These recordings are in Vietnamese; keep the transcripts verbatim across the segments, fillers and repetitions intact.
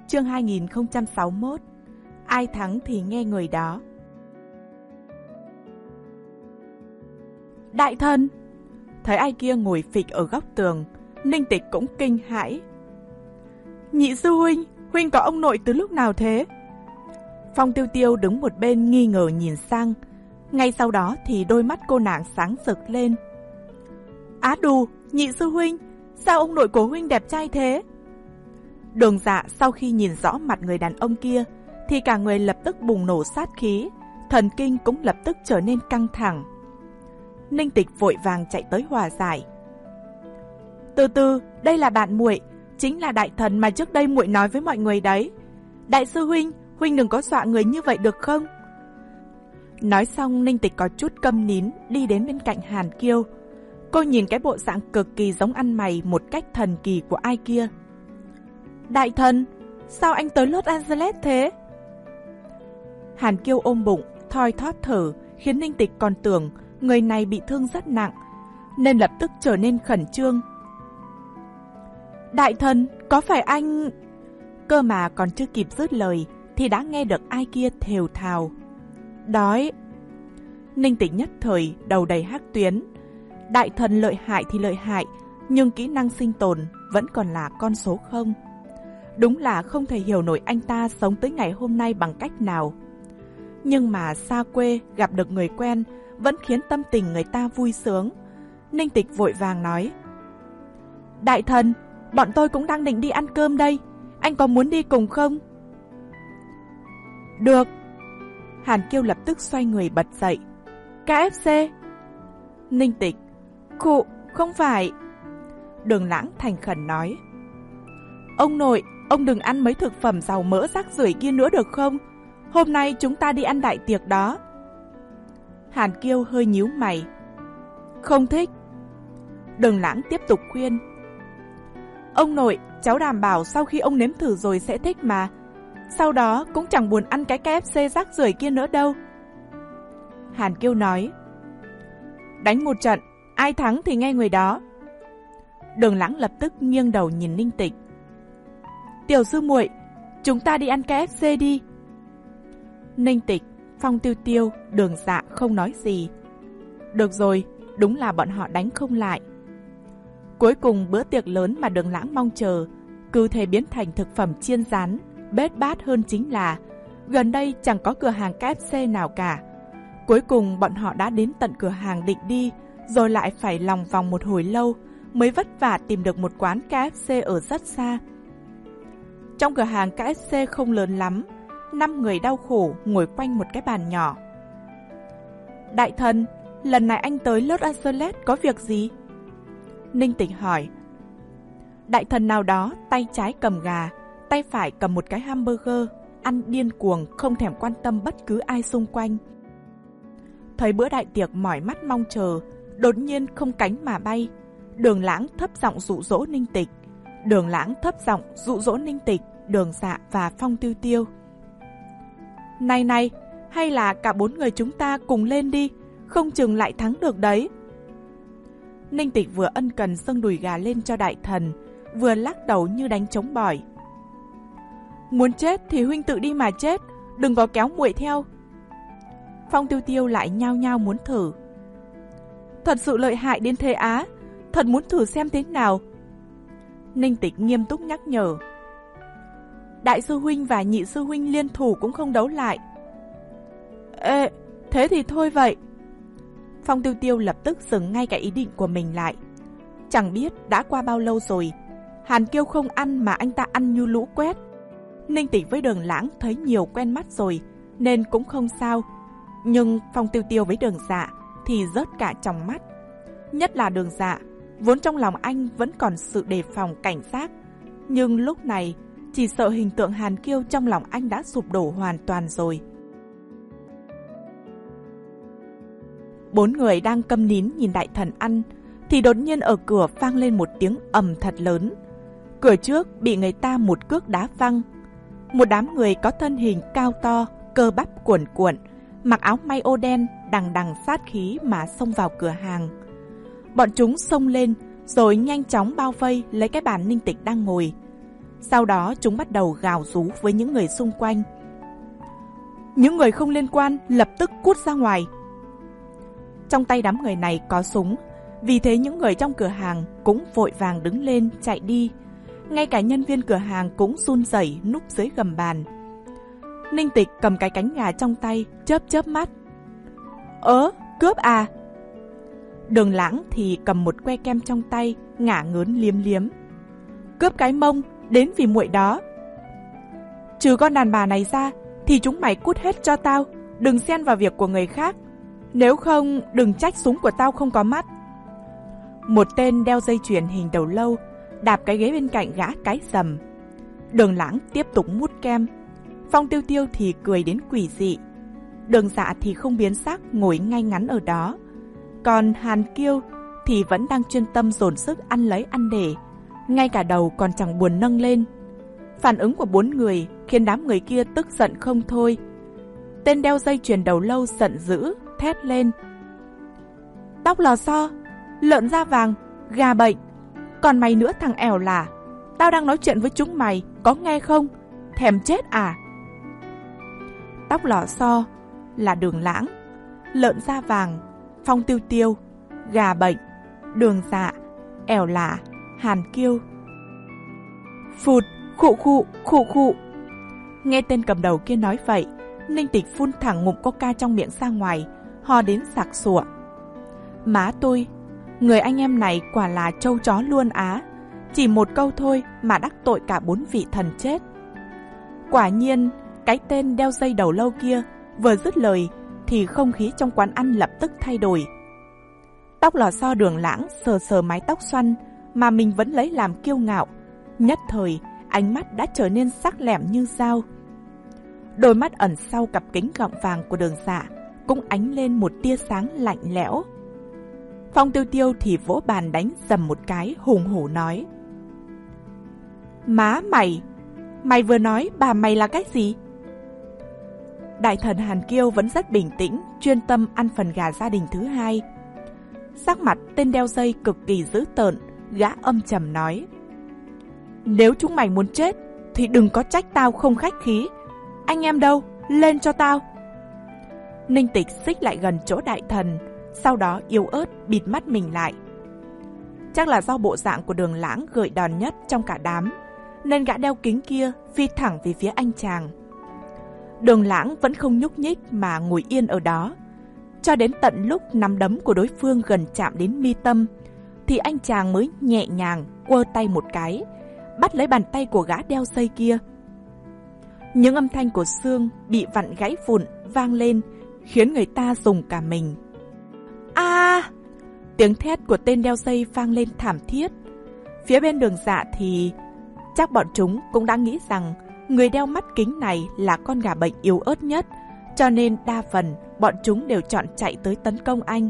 Chương hai nghìn không trăm sáu mươi mốt. Ai thắng thì nghe người đó. Đại thần! Thấy ai kia ngồi phịch ở góc tường, Ninh Tịch cũng kinh hãi. Nhị sư huynh, huynh có ông nội từ lúc nào thế? Phong Tiêu Tiêu đứng một bên nghi ngờ nhìn sang. Ngay sau đó thì đôi mắt cô nàng sáng rực lên. Á đù, nhị sư huynh, sao ông nội của huynh đẹp trai thế? Đường Dạ sau khi nhìn rõ mặt người đàn ông kia thì cả người lập tức bùng nổ sát khí, thần kinh cũng lập tức trở nên căng thẳng. Ninh Tịch vội vàng chạy tới hòa giải. Từ từ, đây là bạn muội, chính là đại thần mà trước đây muội nói với mọi người đấy. Đại sư huynh, huynh đừng có dọa người như vậy được không? Nói xong, Ninh Tịch có chút câm nín đi đến bên cạnh Hàn Kiêu. Cô nhìn cái bộ dạng cực kỳ giống ăn mày một cách thần kỳ của ai kia. Đại thần, sao anh tới Los Angeles thế? Hàn Kiêu ôm bụng, thoi thóp thở, khiến Ninh Tịch còn tưởng người này bị thương rất nặng, nên lập tức trở nên khẩn trương. Đại thần, có phải anh... Cơ mà còn chưa kịp dứt lời thì đã nghe được ai kia thều thào. Đói. Ninh Tịch nhất thời đầu đầy hắc tuyến. Đại thần lợi hại thì lợi hại, nhưng kỹ năng sinh tồn vẫn còn là con số không. Đúng là không thể hiểu nổi anh ta sống tới ngày hôm nay bằng cách nào. Nhưng mà xa quê gặp được người quen vẫn khiến tâm tình người ta vui sướng. Ninh Tịch vội vàng nói. Đại thần, bọn tôi cũng đang định đi ăn cơm đây. Anh có muốn đi cùng không? Được. Hàn Kiêu lập tức xoay người bật dậy. ca ép xê. Ninh Tịch. Khụ, không phải. Đường Lãng thành khẩn nói. Ông nội, ông đừng ăn mấy thực phẩm giàu mỡ rác rưởi kia nữa được không? Hôm nay chúng ta đi ăn đại tiệc đó. Hàn Kiêu hơi nhíu mày. Không thích. Đường Lãng tiếp tục khuyên. Ông nội, cháu đảm bảo sau khi ông nếm thử rồi sẽ thích mà. Sau đó cũng chẳng buồn ăn cái ca ép xê rác rưởi kia nữa đâu. Hàn Kiêu nói. Đánh một trận, ai thắng thì nghe người đó. Đường Lãng lập tức nghiêng đầu nhìn Ninh Tịch. Tiểu sư muội, chúng ta đi ăn ca ép xê đi. Ninh Tịch, Phong Tiêu Tiêu, Đường Dạ không nói gì. Được rồi, đúng là bọn họ đánh không lại. Cuối cùng bữa tiệc lớn mà Đường Lãng mong chờ cứ thể biến thành thực phẩm chiên rán. Bết bát hơn chính là gần đây chẳng có cửa hàng ca ép xê nào cả. Cuối cùng bọn họ đã đến tận cửa hàng định đi, rồi lại phải lòng vòng một hồi lâu mới vất vả tìm được một quán ca ép xê ở rất xa. Trong cửa hàng ca ép xê không lớn lắm, năm người đau khổ ngồi quanh một cái bàn nhỏ. Đại thần, lần này anh tới Los Angeles có việc gì? Ninh Tịch hỏi. Đại thần nào đó tay trái cầm gà, tay phải cầm một cái hamburger, ăn điên cuồng không thèm quan tâm bất cứ ai xung quanh. Thấy bữa đại tiệc mỏi mắt mong chờ, đột nhiên không cánh mà bay. Đường Lãng thấp giọng dụ dỗ Ninh Tịch. Đường Lãng thấp giọng dụ dỗ Ninh Tịch, Đường Dạ và Phong Tiêu Tiêu. Này này, hay là cả bốn người chúng ta cùng lên đi, không chừng lại thắng được đấy. Ninh Tịch vừa ân cần xâng đùi gà lên cho đại thần, vừa lắc đầu như đánh trống bỏi. Muốn chết thì huynh tự đi mà chết, đừng có kéo muội theo. Phong Tiêu Tiêu lại nhao nhao muốn thử. Thật sự lợi hại đến thế á, thật muốn thử xem thế nào. Ninh Tịch nghiêm túc nhắc nhở. Đại sư huynh và nhị sư huynh liên thủ cũng không đấu lại. Ê, thế thì thôi vậy. Phong Tiêu Tiêu lập tức dừng ngay cả ý định của mình lại. Chẳng biết đã qua bao lâu rồi, Hàn Kiêu không ăn mà anh ta ăn như lũ quét. Ninh Tịch với Đường Lãng thấy nhiều quen mắt rồi nên cũng không sao. Nhưng Phong Tiêu Tiêu với Đường Dạ thì rớt cả trong mắt. Nhất là Đường Dạ, vốn trong lòng anh vẫn còn sự đề phòng cảnh giác, nhưng lúc này chỉ sợ hình tượng Hàn Kiêu trong lòng anh đã sụp đổ hoàn toàn rồi. Bốn người đang câm nín nhìn đại thần ăn thì đột nhiên ở cửa vang lên một tiếng ầm thật lớn. Cửa trước bị người ta một cước đá văng. Một đám người có thân hình cao to, cơ bắp cuồn cuộn, mặc áo may ô đen, đằng đằng sát khí mà xông vào cửa hàng. Bọn chúng xông lên rồi nhanh chóng bao vây lấy cái bàn Ninh Tịch đang ngồi. Sau đó chúng bắt đầu gào rú với những người xung quanh. Những người không liên quan lập tức cút ra ngoài. Trong tay đám người này có súng, vì thế những người trong cửa hàng cũng vội vàng đứng lên chạy đi. Ngay cả nhân viên cửa hàng cũng run rẩy núp dưới gầm bàn. Ninh Tịch cầm cái cánh gà trong tay, chớp chớp mắt. Ớ, cướp à? Đường Lãng thì cầm một que kem trong tay, ngả ngớn liếm liếm. Cướp cái mông, đến vì muội đó. Trừ con đàn bà này ra, thì chúng mày cút hết cho tao, đừng xen vào việc của người khác. Nếu không, đừng trách súng của tao không có mắt. Một tên đeo dây chuyền hình đầu lâu, đạp cái ghế bên cạnh gã cái rầm. Đường Lãng tiếp tục mút kem. Phong Tiêu Tiêu thì cười đến quỷ dị. Đường Dạ thì không biến sắc ngồi ngay ngắn ở đó. Còn Hàn Kiêu thì vẫn đang chuyên tâm dồn sức ăn lấy ăn để, ngay cả đầu còn chẳng buồn nâng lên. Phản ứng của bốn người khiến đám người kia tức giận không thôi. Tên đeo dây chuyền đầu lâu giận dữ, thét lên. Tóc lò xo, lợn da vàng, gà bệnh. Còn mày nữa thằng ẻo lả, tao đang nói chuyện với chúng mày, có nghe không? Thèm chết à? Tóc lò xo là Đường Lãng, lợn da vàng, Phong Tiêu Tiêu, gà bệnh, Đường Dạ, ẻo lả, Hàn Kiêu. Phụt, khụ khụ, khụ khụ. Nghe tên cầm đầu kia nói vậy, Ninh Tịch phun thẳng ngụm coca trong miệng ra ngoài, ho đến sặc sụa. Má tôi, người anh em này quả là trâu chó luôn á. Chỉ một câu thôi mà đắc tội cả bốn vị thần chết. Quả nhiên, cái tên đeo dây đầu lâu kia vừa dứt lời thì không khí trong quán ăn lập tức thay đổi. Tóc lò xo Đường Lãng sờ sờ mái tóc xoăn mà mình vẫn lấy làm kiêu ngạo. Nhất thời, ánh mắt đã trở nên sắc lẻm như dao. Đôi mắt ẩn sau cặp kính gọng vàng của Đường Dạ cũng ánh lên một tia sáng lạnh lẽo. Phong Tiêu Tiêu thì vỗ bàn đánh dầm một cái, hùng hổ nói. Má mày, mày vừa nói bà mày là cái gì? Đại thần Hàn Kiêu vẫn rất bình tĩnh, chuyên tâm ăn phần gà gia đình thứ hai. Sắc mặt tên đeo dây cực kỳ dữ tợn, gã âm trầm nói. Nếu chúng mày muốn chết thì đừng có trách tao không khách khí. Anh em đâu, lên cho tao. Ninh Tịch xích lại gần chỗ đại thần, sau đó yếu ớt bịt mắt mình lại. Chắc là do bộ dạng của Đường Lãng gợi đòn nhất trong cả đám, nên gã đeo kính kia phi thẳng về phía anh chàng. Đường Lãng vẫn không nhúc nhích mà ngồi yên ở đó, cho đến tận lúc nắm đấm của đối phương gần chạm đến mi tâm, thì anh chàng mới nhẹ nhàng quơ tay một cái, bắt lấy bàn tay của gã đeo dây kia. Những âm thanh của xương bị vặn gãy vụn vang lên, khiến người ta rùng cả mình. A! À! Tiếng thét của tên đeo dây vang lên thảm thiết. Phía bên Đường Dạ thì chắc bọn chúng cũng đã nghĩ rằng người đeo mắt kính này là con gà bệnh yếu ớt nhất, cho nên đa phần bọn chúng đều chọn chạy tới tấn công anh.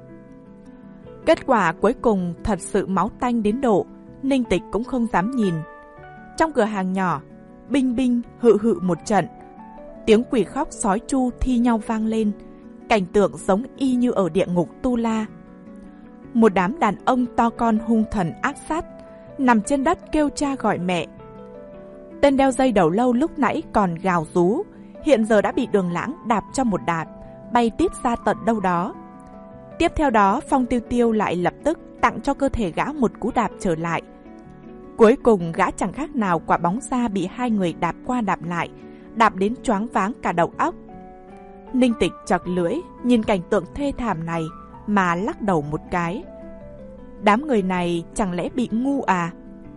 Kết quả cuối cùng thật sự máu tanh đến độ Ninh Tịch cũng không dám nhìn. Trong cửa hàng nhỏ, binh binh hự hự một trận, tiếng quỷ khóc sói chu thi nhau vang lên, cảnh tượng giống y như ở địa ngục Tu La. Một đám đàn ông to con hung thần ác sát nằm trên đất kêu cha gọi mẹ. Tên đeo dây đầu lâu lúc nãy còn gào rú, hiện giờ đã bị Đường Lãng đạp cho một đạp, bay tít ra tận đâu đó. Tiếp theo đó, Phong Tiêu Tiêu lại lập tức tặng cho cơ thể gã một cú đạp trở lại. Cuối cùng gã chẳng khác nào quả bóng ra bị hai người đạp qua đạp lại, đạp đến choáng váng cả đầu óc. Ninh Tịch chật lưỡi nhìn cảnh tượng thê thảm này mà lắc đầu một cái. Đám người này chẳng lẽ bị ngu à?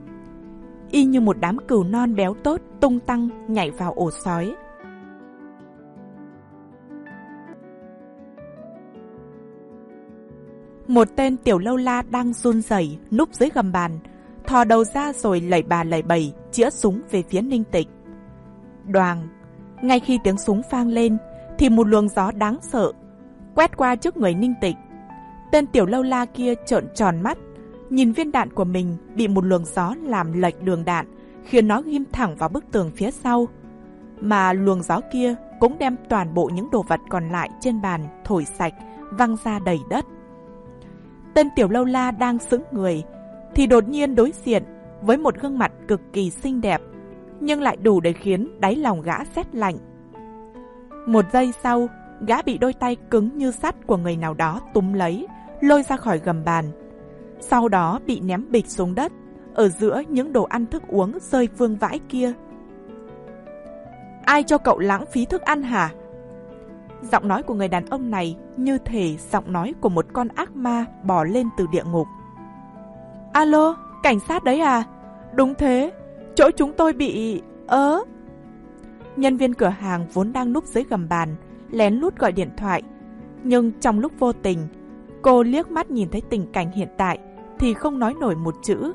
Y như một đám cừu non béo tốt tung tăng nhảy vào ổ sói. Một tên tiểu lâu la đang run rẩy núp dưới gầm bàn, thò đầu ra rồi lẩy bà lẩy bẩy chĩa súng về phía Ninh Tịch. Đoàng! Ngay khi tiếng súng vang lên thì một luồng gió đáng sợ quét qua trước người Ninh Tịch. Tên tiểu lâu la kia trợn tròn mắt, nhìn viên đạn của mình bị một luồng gió làm lệch đường đạn, khiến nó ghim thẳng vào bức tường phía sau. Mà luồng gió kia cũng đem toàn bộ những đồ vật còn lại trên bàn thổi sạch, văng ra đầy đất. Tên tiểu lâu la đang sững người, thì đột nhiên đối diện, với một gương mặt cực kỳ xinh đẹp, nhưng lại đủ để khiến đáy lòng gã rét lạnh. Một giây sau, gã bị đôi tay cứng như sắt của người nào đó túm lấy, lôi ra khỏi gầm bàn. Sau đó bị ném bịch xuống đất, ở giữa những đồ ăn thức uống rơi vương vãi kia. Ai cho cậu lãng phí thức ăn hả? Giọng nói của người đàn ông này như thể giọng nói của một con ác ma bò lên từ địa ngục. Alo, cảnh sát đấy à? Đúng thế, chỗ chúng tôi bị... ớ... Nhân viên cửa hàng vốn đang núp dưới gầm bàn, lén lút gọi điện thoại. Nhưng trong lúc vô tình, cô liếc mắt nhìn thấy tình cảnh hiện tại thì không nói nổi một chữ.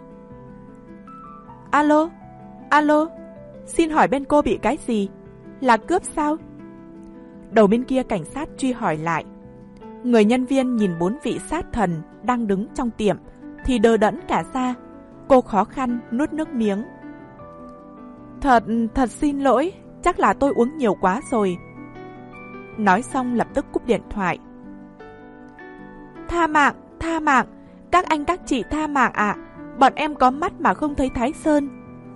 Alo, alo, xin hỏi bên cô bị cái gì? Là cướp sao? Đầu bên kia cảnh sát truy hỏi lại. Người nhân viên nhìn bốn vị sát thần đang đứng trong tiệm thì đờ đẫn cả ra. Cô khó khăn nuốt nước miếng. Thật, thật xin lỗi, chắc là tôi uống nhiều quá rồi. Nói xong lập tức cúp điện thoại. Tha mạng, tha mạng, các anh các chị tha mạng ạ, à. Bọn em có mắt mà không thấy Thái Sơn.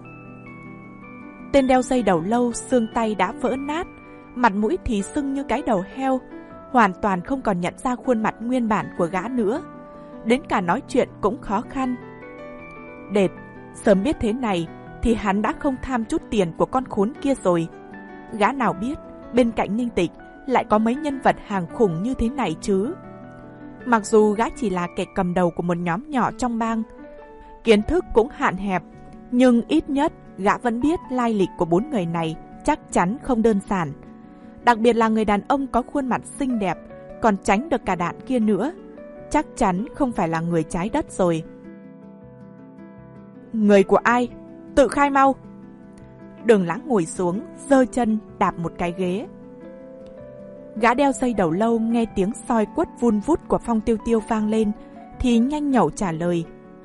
Tên đeo dây đầu lâu, xương tay đã vỡ nát, mặt mũi thì sưng như cái đầu heo, hoàn toàn không còn nhận ra khuôn mặt nguyên bản của gã nữa. Đến cả nói chuyện cũng khó khăn. Đệt, sớm biết thế này thì hắn đã không tham chút tiền của con khốn kia rồi. Gã nào biết bên cạnh Ninh Tịch lại có mấy nhân vật hàng khủng như thế này chứ. Mặc dù gã chỉ là kẻ cầm đầu của một nhóm nhỏ trong bang, kiến thức cũng hạn hẹp, nhưng ít nhất gã vẫn biết lai lịch của bốn người này chắc chắn không đơn giản. Đặc biệt là người đàn ông có khuôn mặt xinh đẹp, còn tránh được cả đạn kia nữa, chắc chắn không phải là người trái đất rồi. Người của ai? Tự khai mau. Đường Lãng ngồi xuống, giơ chân đạp một cái ghế. Gã đeo dây đầu lâu nghe tiếng soi quất vun vút của Phong Tiêu Tiêu vang lên thì nhanh nhẩu trả lời.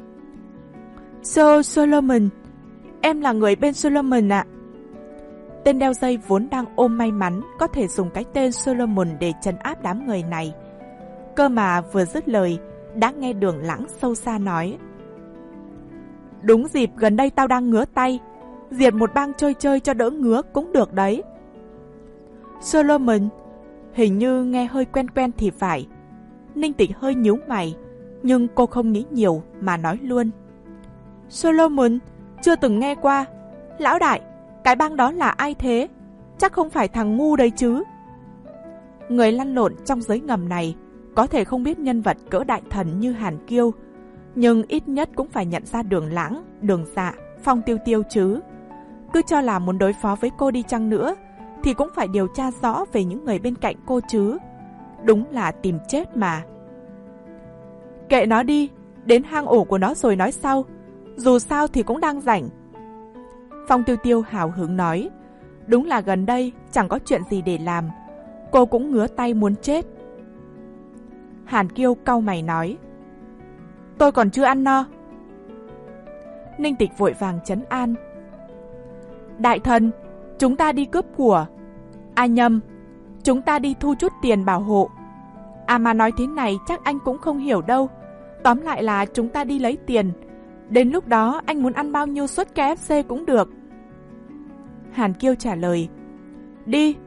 So Solomon, em là người bên Solomon ạ. Tên đeo dây vốn đang ôm may mắn có thể dùng cái tên Solomon để trấn áp đám người này. Cơ mà vừa dứt lời, đã nghe Đường Lãng sâu xa nói. Đúng dịp gần đây tao đang ngứa tay, diệt một bang chơi chơi cho đỡ ngứa cũng được đấy. Solomon, hình như nghe hơi quen quen thì phải. Ninh Tịch hơi nhíu mày, nhưng cô không nghĩ nhiều mà nói luôn. Solomon, chưa từng nghe qua. Lão đại, cái bang đó là ai thế? Chắc không phải thằng ngu đấy chứ. Người lăn lộn trong giới ngầm này có thể không biết nhân vật cỡ đại thần như Hàn Kiêu, nhưng ít nhất cũng phải nhận ra Đường Lãng, Đường Dạ, Phong Tiêu Tiêu chứ. Cứ cho là muốn đối phó với cô đi chăng nữa thì cũng phải điều tra rõ về những người bên cạnh cô chứ. Đúng là tìm chết mà. Kệ nó đi, đến hang ổ của nó rồi nói sau. Dù sao thì cũng đang rảnh. Phong Tiêu Tiêu hào hứng nói. Đúng là gần đây chẳng có chuyện gì để làm, cô cũng ngứa tay muốn chết. Hàn Kiêu cau mày nói. Tôi còn chưa ăn no. Ninh Tịch vội vàng trấn an. Đại thần, chúng ta đi cướp của. À nhầm, chúng ta đi thu chút tiền bảo hộ. À mà nói thế này chắc anh cũng không hiểu đâu. Tóm lại là chúng ta đi lấy tiền. Đến lúc đó anh muốn ăn bao nhiêu suất ca ép xê cũng được. Hàn Kiêu trả lời. Đi.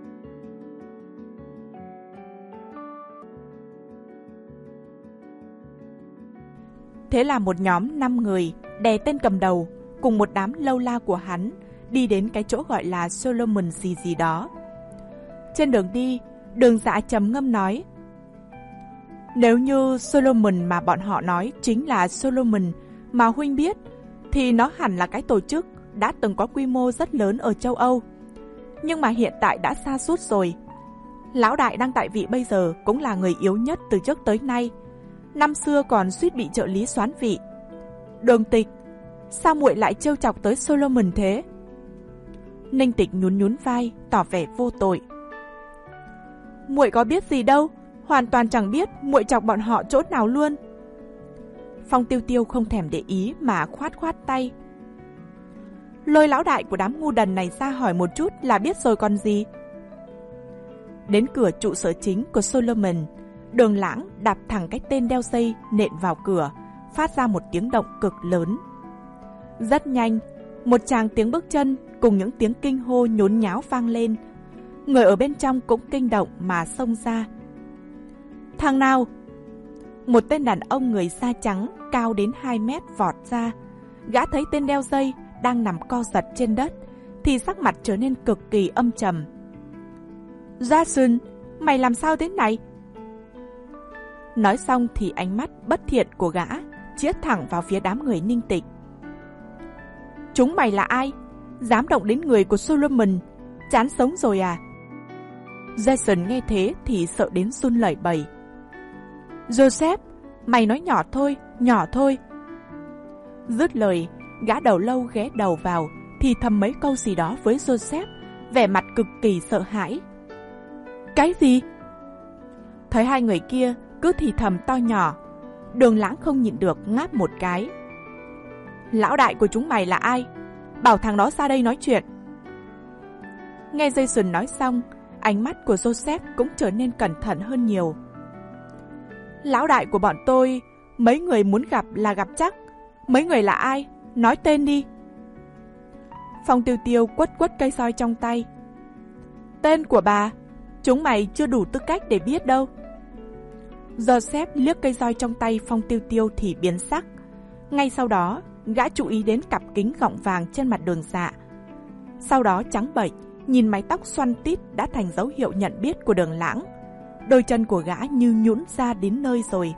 Thế là một nhóm năm người đè tên cầm đầu cùng một đám lâu la của hắn đi đến cái chỗ gọi là Solomon gì gì đó. Trên đường đi, Đường Dạ trầm ngâm nói. Nếu như Solomon mà bọn họ nói chính là Solomon mà huynh biết, thì nó hẳn là cái tổ chức đã từng có quy mô rất lớn ở châu Âu. Nhưng mà hiện tại đã sa sút rồi. Lão đại đang tại vị bây giờ cũng là người yếu nhất từ trước tới nay. Năm xưa còn suýt bị trợ lý soán vị. Đường Tịch, sao muội lại trêu chọc tới Solomon thế? Ninh Tịch nhún nhún vai, tỏ vẻ vô tội. Muội có biết gì đâu, hoàn toàn chẳng biết muội chọc bọn họ chỗ nào luôn. Phong Tiêu Tiêu không thèm để ý mà khoát khoát tay. Lôi lão đại của đám ngu đần này ra hỏi một chút là biết rồi còn gì. Đến cửa trụ sở chính của Solomon, Đường Lãng đạp thẳng cái tên đeo dây nện vào cửa, phát ra một tiếng động cực lớn. Rất nhanh, một tràng tiếng bước chân cùng những tiếng kinh hô nhốn nháo vang lên. Người ở bên trong cũng kinh động mà xông ra. Thằng nào? Một tên đàn ông người da trắng cao đến hai mét vọt ra. Gã thấy tên đeo dây đang nằm co giật trên đất thì sắc mặt trở nên cực kỳ âm trầm. Jason, mày làm sao thế này? Nói xong thì ánh mắt bất thiện của gã chĩa thẳng vào phía đám người Ninh Tịch. Chúng mày là ai? Dám động đến người của Solomon? Chán sống rồi à? Jason nghe thế thì sợ đến run lẩy bẩy. Joseph, mày nói nhỏ thôi, nhỏ thôi. Dứt lời, gã đầu lâu ghé đầu vào thì thầm mấy câu gì đó với Joseph, vẻ mặt cực kỳ sợ hãi. Cái gì? Thấy hai người kia cứ thì thầm to nhỏ, Đường Lãng không nhịn được ngáp một cái. Lão đại của chúng mày là ai? Bảo thằng đó ra đây nói chuyện. Nghe Jason nói xong, ánh mắt của Joseph cũng trở nên cẩn thận hơn nhiều. Lão đại của bọn tôi, mấy người muốn gặp là gặp chắc. Mấy người là ai? Nói tên đi. Phong Tiêu Tiêu quất quất cây soi trong tay. Tên của bà, chúng mày chưa đủ tư cách để biết đâu. Joseph liếc cây roi trong tay Phong Tiêu Tiêu thì biến sắc. Ngay sau đó, gã chú ý đến cặp kính gọng vàng trên mặt Đường Dạ. Sau đó trắng bệch, nhìn mái tóc xoăn tít đã thành dấu hiệu nhận biết của Đường Lãng. Đôi chân của gã như nhũn ra đến nơi rồi.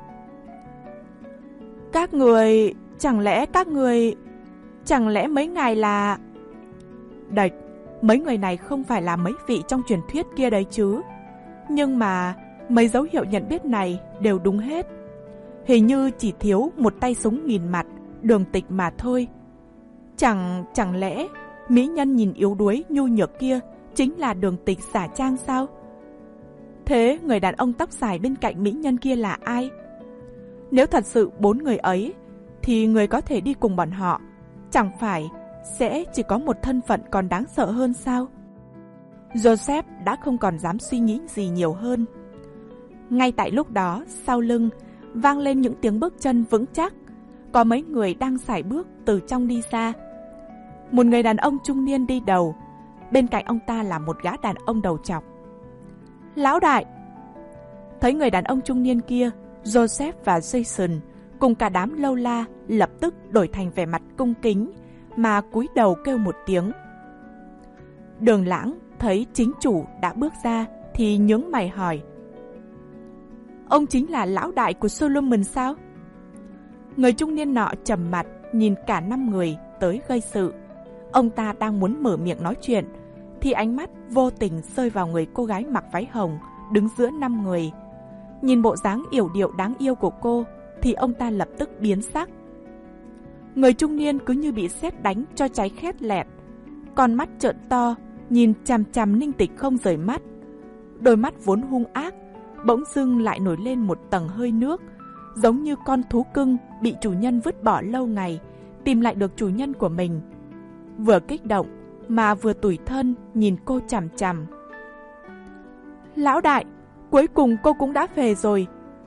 Các người... Chẳng lẽ các người... Chẳng lẽ mấy ngài là... Đạch, mấy người này không phải là mấy vị trong truyền thuyết kia đấy chứ. Nhưng mà... Mấy dấu hiệu nhận biết này đều đúng hết. Hình như chỉ thiếu một tay súng nghìn mặt, Đường Tịch mà thôi. Chẳng... Chẳng lẽ... Mỹ nhân nhìn yếu đuối nhu nhược kia chính là Đường Tịch giả trang sao? Thế người đàn ông tóc dài bên cạnh mỹ nhân kia là ai? Nếu thật sự bốn người ấy, thì người có thể đi cùng bọn họ, chẳng phải sẽ chỉ có một thân phận còn đáng sợ hơn sao? Joseph đã không còn dám suy nghĩ gì nhiều hơn. Ngay tại lúc đó, sau lưng vang lên những tiếng bước chân vững chắc. Có mấy người đang sải bước từ trong đi ra. Một người đàn ông trung niên đi đầu, bên cạnh ông ta là một gã đàn ông đầu trọc. Lão đại! Thấy người đàn ông trung niên kia, Joseph và Jason cùng cả đám lâu la lập tức đổi thành vẻ mặt cung kính mà cúi đầu kêu một tiếng. Đường Lãng thấy chính chủ đã bước ra thì nhướng mày hỏi. Ông chính là lão đại của Solomon sao? Người trung niên nọ trầm mặt nhìn cả năm người tới gây sự. Ông ta đang muốn mở miệng nói chuyện thì ánh mắt vô tình rơi vào người cô gái mặc váy hồng đứng giữa năm người. Nhìn bộ dáng yểu điệu đáng yêu của cô thì ông ta lập tức biến sắc. Người trung niên cứ như bị sét đánh cho cháy khét lẹt, con mắt trợn to nhìn chằm chằm Ninh Tịch không rời mắt. Đôi mắt vốn hung ác bỗng dưng lại nổi lên một tầng hơi nước, giống như con thú cưng bị chủ nhân vứt bỏ lâu ngày tìm lại được chủ nhân của mình. Vừa kích động mà vừa tủi thân nhìn cô chằm chằm. Lão đại, cuối cùng cô cũng đã về rồi.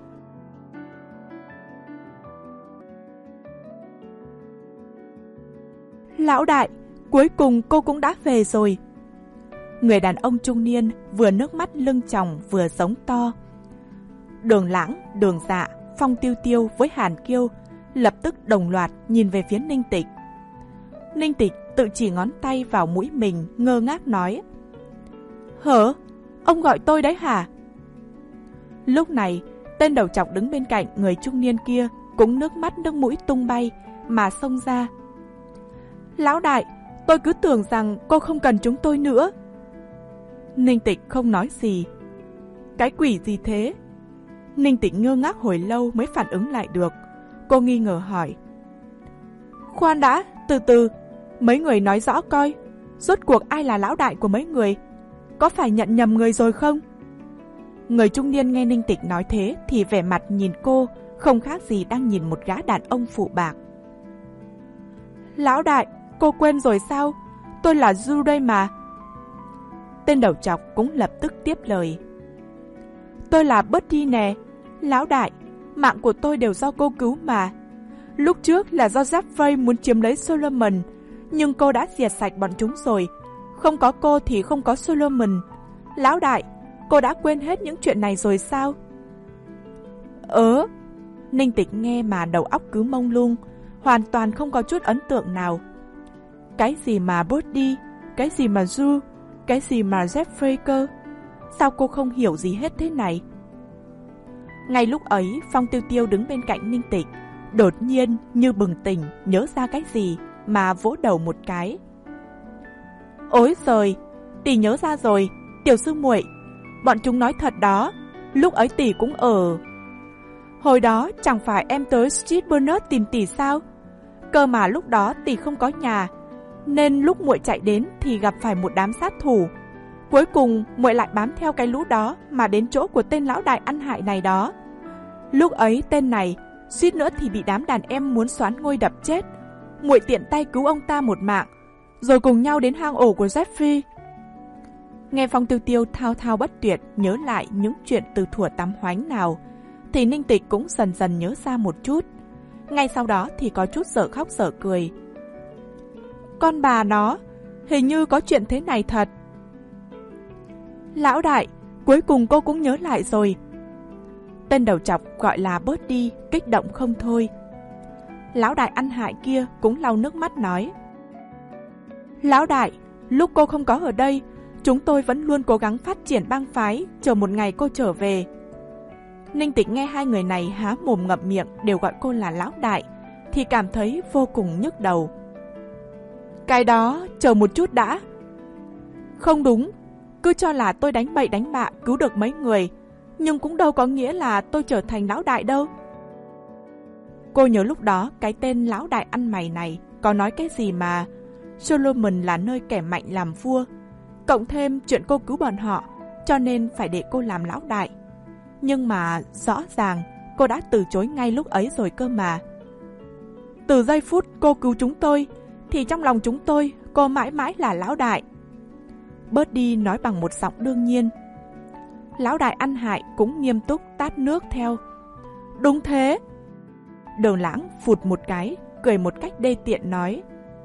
Lão đại, cuối cùng cô cũng đã về rồi. Người đàn ông trung niên vừa nước mắt lưng tròng vừa giống to. Đường Lãng, Đường Dạ, Phong Tiêu Tiêu với Hàn Kiêu lập tức đồng loạt nhìn về phía Ninh Tịch. Ninh Tịch tự chỉ ngón tay vào mũi mình ngơ ngác nói. Hở? Ông gọi tôi đấy hả? Lúc này, tên đầu trọc đứng bên cạnh người trung niên kia cũng nước mắt nước mũi tung bay mà xông ra. Lão đại, tôi cứ tưởng rằng cô không cần chúng tôi nữa. Ninh Tịch không nói gì. Cái quỷ gì thế? Ninh Tịch ngơ ngác hồi lâu mới phản ứng lại được. Cô nghi ngờ hỏi. Khoan đã, từ từ, mấy người nói rõ coi, rốt cuộc ai là lão đại của mấy người? Có phải nhận nhầm người rồi không? Người trung niên nghe Ninh Tịch nói thế thì vẻ mặt nhìn cô không khác gì đang nhìn một gã đàn ông phụ bạc. Lão đại, cô quên rồi sao? Tôi là Du đây mà. Tên đầu trọc cũng lập tức tiếp lời. Tôi là Bertie nè. Lão đại, mạng của tôi đều do cô cứu mà. Lúc trước là do Jaffrey muốn chiếm lấy Solomon, nhưng cô đã diệt sạch bọn chúng rồi. Không có cô thì không có Solomon. Lão đại, cô đã quên hết những chuyện này rồi sao? Ớ, Ninh Tịch nghe mà đầu óc cứ mông lung, hoàn toàn không có chút ấn tượng nào. Cái gì mà Brodie, cái gì mà Ju, cái gì mà Jaffrey cơ? Sao cô không hiểu gì hết thế này? Ngay lúc ấy, Phong Tiêu Tiêu đứng bên cạnh Ninh Tịch, đột nhiên như bừng tỉnh nhớ ra cái gì mà vỗ đầu một cái. Ối giời, tỷ nhớ ra rồi, tiểu sư muội, bọn chúng nói thật đó, lúc ấy tỷ cũng ở. Hồi đó chẳng phải em tới Street Burnett tìm tỷ sao? Cơ mà lúc đó tỷ không có nhà, nên lúc muội chạy đến thì gặp phải một đám sát thủ. Cuối cùng muội lại bám theo cái lũ đó mà đến chỗ của tên lão đại ăn hại này đó. Lúc ấy tên này suýt nữa thì bị đám đàn em muốn xoán ngôi đập chết. Muội tiện tay cứu ông ta một mạng, rồi cùng nhau đến hang ổ của Jeffrey. Nghe Phong Tiêu Tiêu thao thao bất tuyệt nhớ lại những chuyện từ thuở tắm hoánh nào, thì Ninh Tịch cũng dần dần nhớ ra một chút. Ngay sau đó thì có chút dở khóc dở cười. Con bà nó, hình như có chuyện thế này thật. Lão đại, cuối cùng cô cũng nhớ lại rồi. Tên đầu trọc gọi là Brodie kích động không thôi. Lão đại ăn hại kia cũng lau nước mắt nói. Lão đại, lúc cô không có ở đây, chúng tôi vẫn luôn cố gắng phát triển bang phái, chờ một ngày cô trở về. Ninh Tịch nghe hai người này há mồm ngậm miệng đều gọi cô là lão đại, thì cảm thấy vô cùng nhức đầu. Cái đó, chờ một chút đã. Không đúng, cứ cho là tôi đánh bậy đánh bạ cứu được mấy người, nhưng cũng đâu có nghĩa là tôi trở thành lão đại đâu. Cô nhớ lúc đó cái tên lão đại ăn mày này có nói cái gì mà Solomon là nơi kẻ mạnh làm vua, cộng thêm chuyện cô cứu bọn họ, cho nên phải để cô làm lão đại. Nhưng mà rõ ràng cô đã từ chối ngay lúc ấy rồi cơ mà. Từ giây phút cô cứu chúng tôi, thì trong lòng chúng tôi cô mãi mãi là lão đại. Brodie nói bằng một giọng đương nhiên. Lão đại ăn hại cũng nghiêm túc tát nước theo. Đúng thế. Đường Lãng phụt một cái, cười một cách đê tiện nói.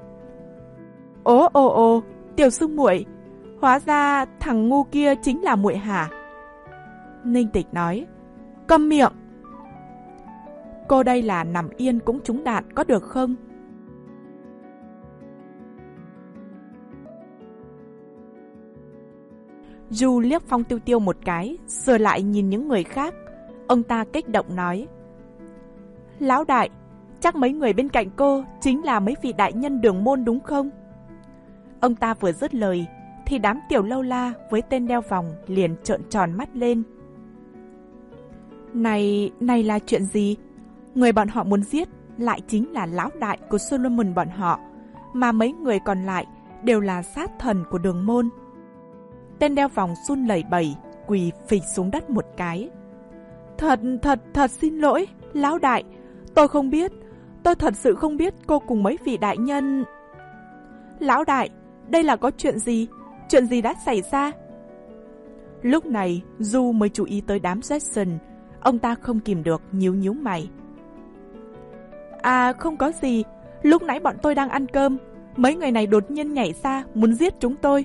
Ố ồ ồ, tiểu sư muội, hóa ra thằng ngu kia chính là muội hả? Ninh Tịch nói. Câm miệng. Cô đây là nằm yên cũng trúng đạn có được không? Du liếc Phong Tiêu Tiêu một cái, rồi lại nhìn những người khác. Ông ta kích động nói. Lão đại, chắc mấy người bên cạnh cô chính là mấy vị đại nhân đường môn đúng không? Ông ta vừa dứt lời, thì đám tiểu lâu la với tên đeo vòng liền trợn tròn mắt lên. Này, này là chuyện gì? Người bọn họ muốn giết lại chính là lão đại của Solomon bọn họ, mà mấy người còn lại đều là sát thần của đường môn. Tên đeo vòng run lẩy bẩy, quỳ phịch xuống đất một cái. Thật, thật, thật xin lỗi, lão đại. Tôi không biết, tôi thật sự không biết cô cùng mấy vị đại nhân. Lão đại, đây là có chuyện gì? Chuyện gì đã xảy ra? Lúc này, Du mới chú ý tới đám Jackson. Ông ta không kìm được, nhíu nhíu mày. À, không có gì. Lúc nãy bọn tôi đang ăn cơm, mấy người này đột nhiên nhảy ra, muốn giết chúng tôi.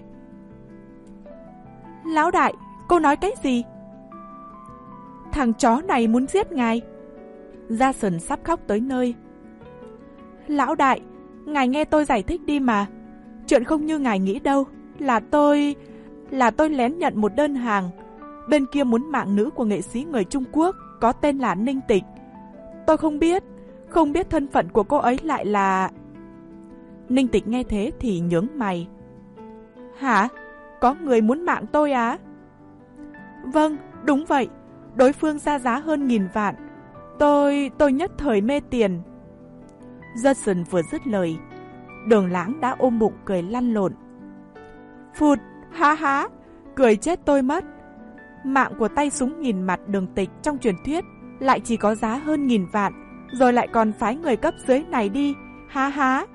Lão đại, cô nói cái gì? Thằng chó này muốn giết ngài. Jason sắp khóc tới nơi. Lão đại, ngài nghe tôi giải thích đi mà. Chuyện không như ngài nghĩ đâu. Là tôi... Là tôi lén nhận một đơn hàng. Bên kia muốn mạng nữ của nghệ sĩ người Trung Quốc có tên là Ninh Tịch. Tôi không biết, không biết thân phận của cô ấy lại là... Ninh Tịch nghe thế thì nhướng mày. Hả? Có người muốn mạng tôi á? Vâng, đúng vậy. Đối phương ra giá hơn nghìn vạn. Tôi... tôi nhất thời mê tiền. Jason vừa dứt lời, Đường Lãng đã ôm bụng cười lăn lộn. Phụt, ha ha, cười chết tôi mất. Mạng của tay súng nghìn mặt Đường Tịch trong truyền thuyết lại chỉ có giá hơn nghìn vạn, rồi lại còn phái người cấp dưới này đi, ha ha.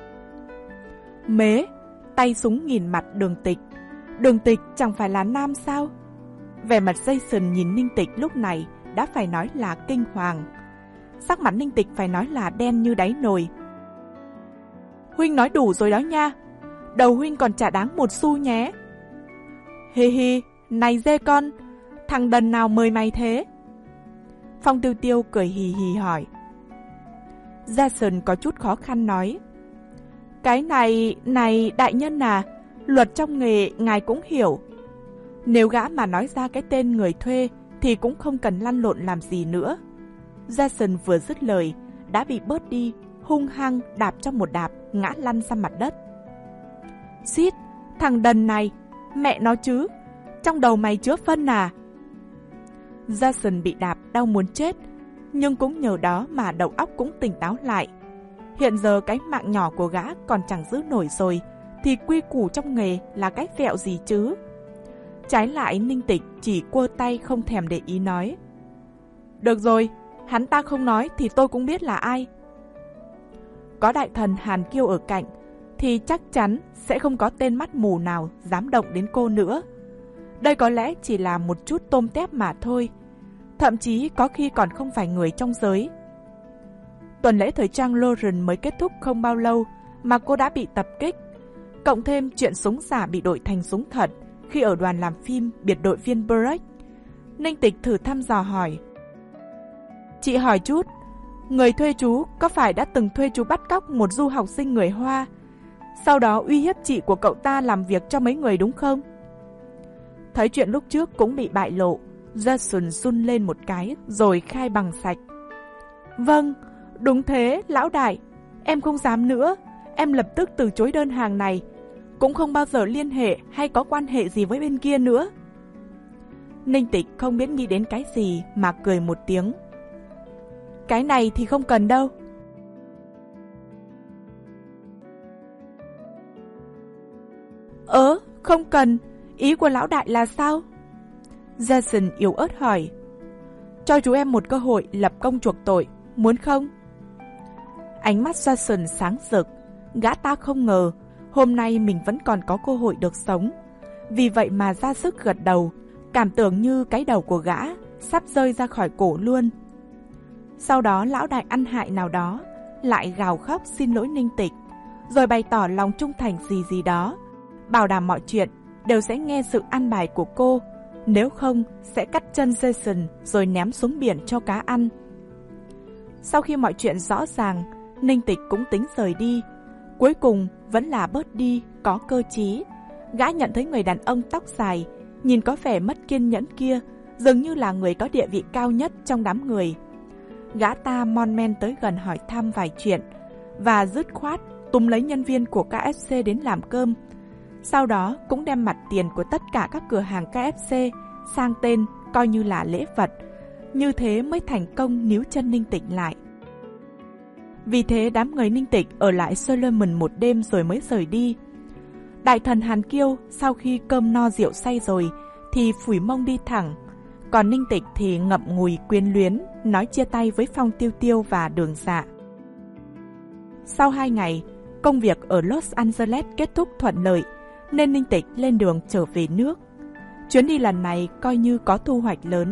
Mế, tay súng nghìn mặt Đường Tịch. Đường Tịch chẳng phải là nam sao? Vẻ mặt Jason nhìn Ninh Tịch lúc này đã phải nói là kinh hoàng. sắc mặt Ninh Tịch phải nói là đen như đáy nồi. Huynh nói đủ rồi đó nha, đầu huynh còn chả đáng một xu nhé. Hi hi, này dê con, thằng đần nào mời mày thế? Phong Tiêu Tiêu cười hì hì hỏi. Jason có chút khó khăn nói. Cái này, này đại nhân à, luật trong nghề ngài cũng hiểu. Nếu gã mà nói ra cái tên người thuê thì cũng không cần lăn lộn làm gì nữa. Jason vừa dứt lời, đã bị bớt đi, hung hăng đạp cho một đạp, ngã lăn ra mặt đất. Xít, thằng đần này, mẹ nó chứ, trong đầu mày chứa phân à? Jason bị đạp đau muốn chết, nhưng cũng nhờ đó mà đầu óc cũng tỉnh táo lại. Hiện giờ cái mạng nhỏ của gã còn chẳng giữ nổi rồi, thì quy củ trong nghề là cái vẹo gì chứ? Trái lại Ninh Tịch chỉ quơ tay không thèm để ý nói. Được rồi, hắn ta không nói thì tôi cũng biết là ai. Có đại thần Hàn Kiêu ở cạnh thì chắc chắn sẽ không có tên mắt mù nào dám động đến cô nữa. Đây có lẽ chỉ là một chút tôm tép mà thôi, thậm chí có khi còn không phải người trong giới. Tuần lễ thời trang Lauren mới kết thúc không bao lâu mà cô đã bị tập kích, cộng thêm chuyện súng giả bị đổi thành súng thật khi ở đoàn làm phim biệt đội viên Break. Ninh Tịch thử thăm dò hỏi. Chị hỏi chút, người thuê chú có phải đã từng thuê chú bắt cóc một du học sinh người Hoa, sau đó uy hiếp chị của cậu ta làm việc cho mấy người đúng không? Thấy chuyện lúc trước cũng bị bại lộ, Jason run lên một cái rồi khai bằng sạch. Vâng, đúng thế, lão đại, em không dám nữa, em lập tức từ chối đơn hàng này, cũng không bao giờ liên hệ hay có quan hệ gì với bên kia nữa. Ninh Tịch không biết nghĩ đến cái gì mà cười một tiếng. Cái này thì không cần đâu. Ớ, không cần, ý của lão đại là sao? Jason yếu ớt hỏi. Cho chú em một cơ hội lập công chuộc tội, muốn không? Ánh mắt Jason sáng rực, gã ta không ngờ hôm nay mình vẫn còn có cơ hội được sống. Vì vậy mà ra sức gật đầu, cảm tưởng như cái đầu của gã sắp rơi ra khỏi cổ luôn. Sau đó lão đại ăn hại nào đó lại gào khóc xin lỗi Ninh Tịch, rồi bày tỏ lòng trung thành gì gì đó, bảo đảm mọi chuyện đều sẽ nghe sự an bài của cô, nếu không sẽ cắt chân Jason rồi ném xuống biển cho cá ăn. Sau khi mọi chuyện rõ ràng, Ninh Tịch cũng tính rời đi. Cuối cùng vẫn là bớt đi, có cơ trí. Gã nhận thấy người đàn ông tóc dài, nhìn có vẻ mất kiên nhẫn kia, dường như là người có địa vị cao nhất trong đám người. Gã ta mon men tới gần hỏi thăm vài chuyện, và dứt khoát túm lấy nhân viên của ca ép xê đến làm cơm. Sau đó cũng đem mặt tiền của tất cả các cửa hàng ca ép xê sang tên coi như là lễ vật. Như thế mới thành công níu chân Ninh Tịch lại. Vì thế đám người Ninh Tịch ở lại Solomon một đêm rồi mới rời đi. Đại thần Hàn Kiêu sau khi cơm no rượu say rồi thì phủi mông đi thẳng. Còn Ninh Tịch thì ngậm ngùi quyến luyến, nói chia tay với Phong Tiêu Tiêu và Đường Dạ. Sau hai ngày, công việc ở Los Angeles kết thúc thuận lợi, nên Ninh Tịch lên đường trở về nước. Chuyến đi lần này coi như có thu hoạch lớn.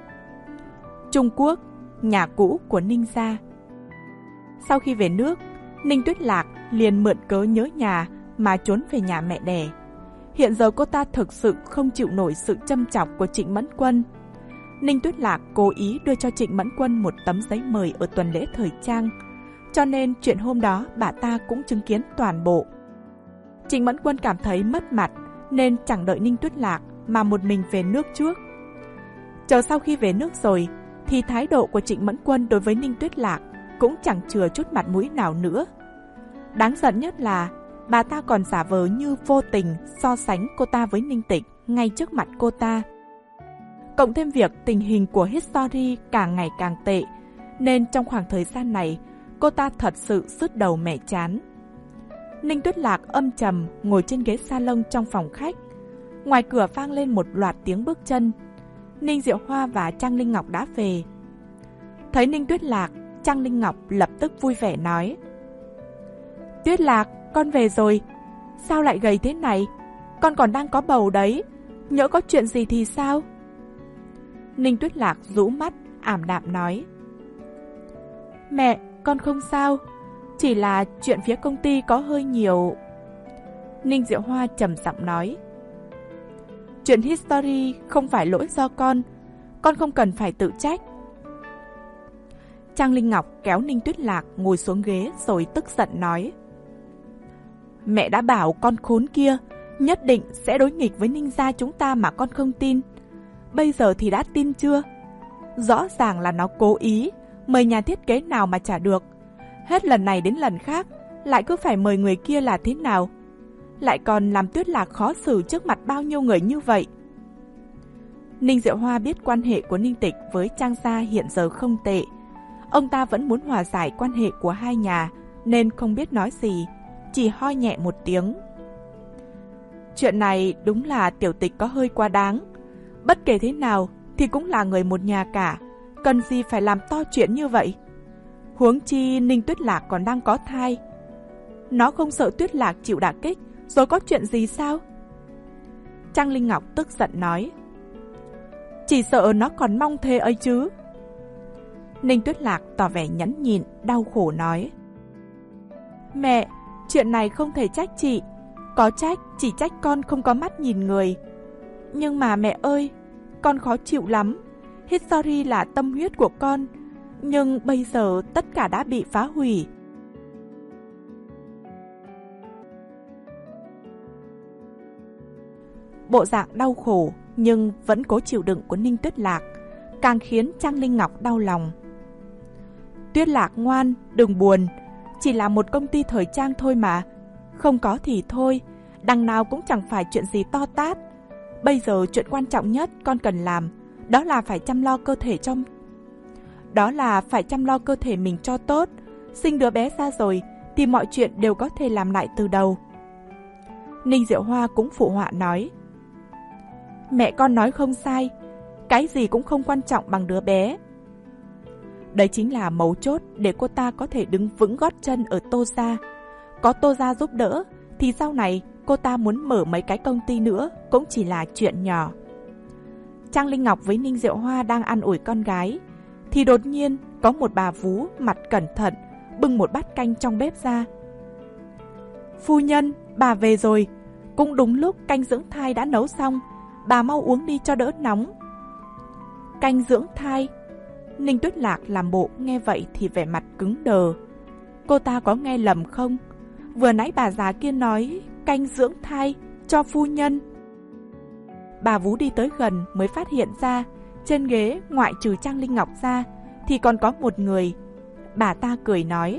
Trung Quốc, nhà cũ của Ninh gia. Sau khi về nước, Ninh Tuyết Lạc liền mượn cớ nhớ nhà mà trốn về nhà mẹ đẻ. Hiện giờ cô ta thực sự không chịu nổi sự châm chọc của Trịnh Mẫn Quân. Ninh Tuyết Lạc cố ý đưa cho Trịnh Mẫn Quân một tấm giấy mời ở tuần lễ thời trang, cho nên chuyện hôm đó bà ta cũng chứng kiến toàn bộ. Trịnh Mẫn Quân cảm thấy mất mặt nên chẳng đợi Ninh Tuyết Lạc mà một mình về nước trước. Chờ sau khi về nước rồi thì thái độ của Trịnh Mẫn Quân đối với Ninh Tuyết Lạc cũng chẳng chừa chút mặt mũi nào nữa. Đáng giận nhất là bà ta còn giả vờ như vô tình so sánh cô ta với Ninh Tịch ngay trước mặt cô ta. Cộng thêm việc tình hình của History càng ngày càng tệ, nên trong khoảng thời gian này cô ta thật sự sứt đầu mẻ chán. Ninh Tuyết Lạc âm trầm ngồi trên ghế salon trong phòng khách. Ngoài cửa vang lên một loạt tiếng bước chân. Ninh Diệu Hoa và Trang Linh Ngọc đã về. Thấy Ninh Tuyết Lạc, Trang Linh Ngọc lập tức vui vẻ nói: Tuyết Lạc, con về rồi. Sao lại gầy thế này? Con còn đang có bầu đấy, nhỡ có chuyện gì thì sao? Ninh Tuyết Lạc rũ mắt, ảm đạm nói: Mẹ, con không sao. Chỉ là chuyện phía công ty có hơi nhiều. Ninh Diệu Hoa trầm giọng nói. Chuyện history không phải lỗi do con. Con không cần phải tự trách. Trang Linh Ngọc kéo Ninh Tuyết Lạc ngồi xuống ghế rồi tức giận nói. Mẹ đã bảo con khốn kia nhất định sẽ đối nghịch với Ninh gia chúng ta mà con không tin. Bây giờ thì đã tin chưa? Rõ ràng là nó cố ý, mời nhà thiết kế nào mà chả được. Hết lần này đến lần khác, lại cứ phải mời người kia là thế nào? Lại còn làm Tuyết Lạc khó xử trước mặt bao nhiêu người như vậy. Ninh Diệu Hoa biết quan hệ của Ninh Tịch với Trang gia hiện giờ không tệ. Ông ta vẫn muốn hòa giải quan hệ của hai nhà, nên không biết nói gì, chỉ ho nhẹ một tiếng. Chuyện này đúng là Tiểu Tịch có hơi quá đáng. Bất kể thế nào thì cũng là người một nhà cả, cần gì phải làm to chuyện như vậy? Huống chi Ninh Tuyết Lạc còn đang có thai. Nó không sợ Tuyết Lạc chịu đả kích, rồi có chuyện gì sao? Trang Linh Ngọc tức giận nói. Chỉ sợ nó còn mong thế ấy chứ. Ninh Tuyết Lạc tỏ vẻ nhẫn nhịn, đau khổ nói. Mẹ, chuyện này không thể trách chị. Có trách, chỉ trách con không có mắt nhìn người. Nhưng mà mẹ ơi, con khó chịu lắm. History là tâm huyết của con, nhưng bây giờ tất cả đã bị phá hủy. Bộ dạng đau khổ nhưng vẫn cố chịu đựng của Ninh Tuyết Lạc càng khiến Trang Linh Ngọc đau lòng. Tuyết Lạc ngoan, đừng buồn. Chỉ là một công ty thời trang thôi mà. Không có thì thôi, đằng nào cũng chẳng phải chuyện gì to tát. Bây giờ chuyện quan trọng nhất con cần làm Đó là phải chăm lo cơ thể cho Đó là phải chăm lo cơ thể mình cho tốt. Sinh đứa bé ra rồi thì mọi chuyện đều có thể làm lại từ đầu. Ninh Diệu Hoa cũng phụ họa nói. Mẹ con nói không sai. Cái gì cũng không quan trọng bằng đứa bé. Đấy chính là mấu chốt để cô ta có thể đứng vững gót chân ở Tô gia. Có Tô gia giúp đỡ thì sau này cô ta muốn mở mấy cái công ty nữa cũng chỉ là chuyện nhỏ. Trang Linh Ngọc với Ninh Diệu Hoa đang ăn ủi con gái thì đột nhiên có một bà vú mặt cẩn thận bưng một bát canh trong bếp ra. Phu nhân, bà về rồi. Cũng đúng lúc canh dưỡng thai đã nấu xong. Bà mau uống đi cho đỡ nóng. Canh dưỡng thai? Ninh Tuyết Lạc làm bộ nghe vậy thì vẻ mặt cứng đờ. Cô ta có nghe lầm không? Vừa nãy bà già kia nói canh dưỡng thai cho phu nhân. Bà vú đi tới gần mới phát hiện ra trên ghế ngoại trừ Trang Linh Ngọc ra thì còn có một người. Bà ta cười nói.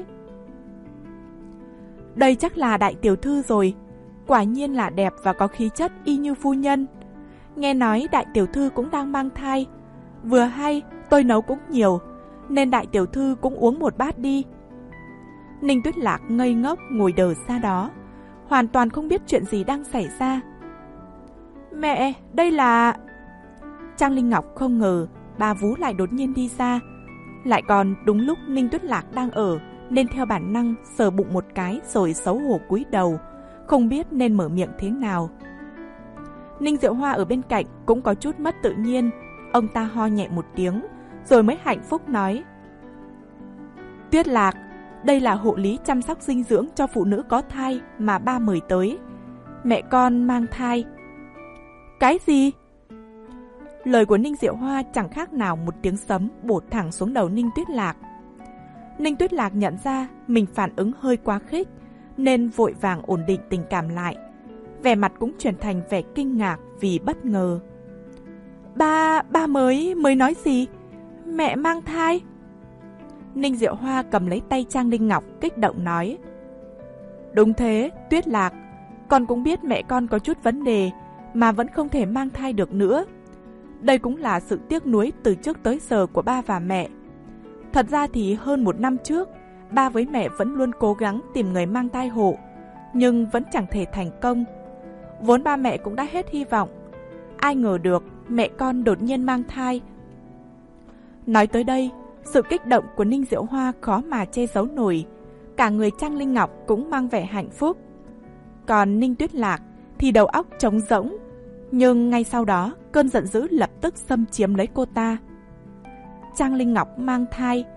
Đây chắc là đại tiểu thư rồi. Quả nhiên là đẹp và có khí chất y như phu nhân. Nghe nói đại tiểu thư cũng đang mang thai. Vừa hay tôi nấu cũng nhiều, nên đại tiểu thư cũng uống một bát đi. Ninh Tuyết Lạc ngây ngốc ngồi đờ ra đó, hoàn toàn không biết chuyện gì đang xảy ra. Mẹ, đây là... Trang Linh Ngọc không ngờ bà vú lại đột nhiên đi ra. Lại còn đúng lúc Ninh Tuyết Lạc đang ở, nên theo bản năng sờ bụng một cái rồi xấu hổ cúi đầu, không biết nên mở miệng thế nào. Ninh Diệu Hoa ở bên cạnh cũng có chút mất tự nhiên. Ông ta ho nhẹ một tiếng rồi mới hạnh phúc nói. Tuyết Lạc, đây là hộ lý chăm sóc dinh dưỡng cho phụ nữ có thai mà ba mời tới. Mẹ con mang thai. Cái gì? Lời của Ninh Diệu Hoa chẳng khác nào một tiếng sấm bổ thẳng xuống đầu Ninh Tuyết Lạc. Ninh Tuyết Lạc nhận ra mình phản ứng hơi quá khích, nên vội vàng ổn định tình cảm lại. Vẻ mặt cũng chuyển thành vẻ kinh ngạc vì bất ngờ. Ba, ba mới, mới nói gì? Mẹ mang thai? Ninh Diệu Hoa cầm lấy tay Trang Linh Ngọc kích động nói. Đúng thế, Tuyết Lạc. Con cũng biết mẹ con có chút vấn đề mà vẫn không thể mang thai được nữa. Đây cũng là sự tiếc nuối từ trước tới giờ của ba và mẹ. Thật ra thì hơn một năm trước, ba với mẹ vẫn luôn cố gắng tìm người mang thai hộ, nhưng vẫn chẳng thể thành công. Vốn ba mẹ cũng đã hết hy vọng. Ai ngờ được mẹ con đột nhiên mang thai. Nói tới đây, sự kích động của Ninh Diệu Hoa khó mà che giấu nổi. Cả người Trang Linh Ngọc cũng mang vẻ hạnh phúc. Còn Ninh Tuyết Lạc thì đầu óc trống rỗng. Nhưng ngay sau đó, cơn giận dữ lập tức xâm chiếm lấy cô ta. Trang Linh Ngọc mang thai.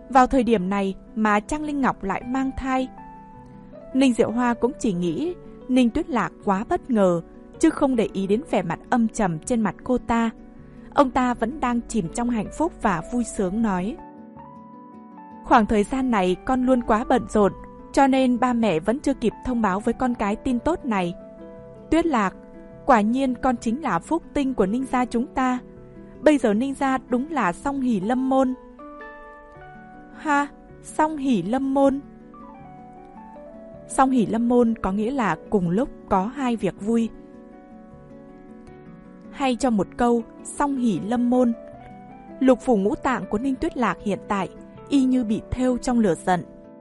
Vào thời điểm này mà Trang Linh Ngọc lại mang thai. Ninh Diệu Hoa cũng chỉ nghĩ Ninh Tuyết Lạc quá bất ngờ, chứ không để ý đến vẻ mặt âm trầm trên mặt cô ta. Ông ta vẫn đang chìm trong hạnh phúc và vui sướng nói: khoảng thời gian này con luôn quá bận rộn, cho nên ba mẹ vẫn chưa kịp thông báo với con cái tin tốt này. Tuyết Lạc, quả nhiên con chính là phúc tinh của Ninh gia chúng ta. Bây giờ Ninh gia đúng là song hỷ lâm môn. Ha, song hỷ lâm môn. Song hỷ lâm môn có nghĩa là cùng lúc có hai việc vui. Hay cho một câu song hỷ lâm môn. Lục phủ ngũ tạng của Ninh Tuyết Lạc hiện tại y như bị thêu trong lửa giận.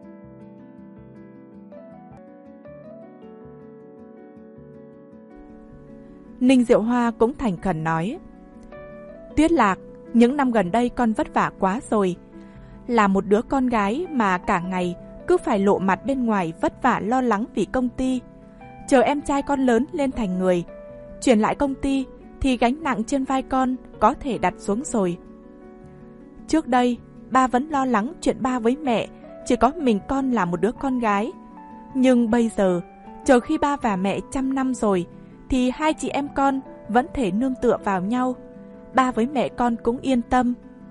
Ninh Diệu Hoa cũng thành khẩn nói: Tuyết Lạc, những năm gần đây con vất vả quá rồi. Là một đứa con gái mà cả ngày cứ phải lộ mặt bên ngoài vất vả lo lắng vì công ty. Chờ em trai con lớn lên thành người, chuyển lại công ty thì gánh nặng trên vai con có thể đặt xuống rồi. Trước đây, ba vẫn lo lắng chuyện ba với mẹ chỉ có mình con là một đứa con gái. Nhưng bây giờ, chờ khi ba và mẹ trăm năm rồi, thì hai chị em con vẫn thể nương tựa vào nhau. Ba với mẹ con cũng yên tâm.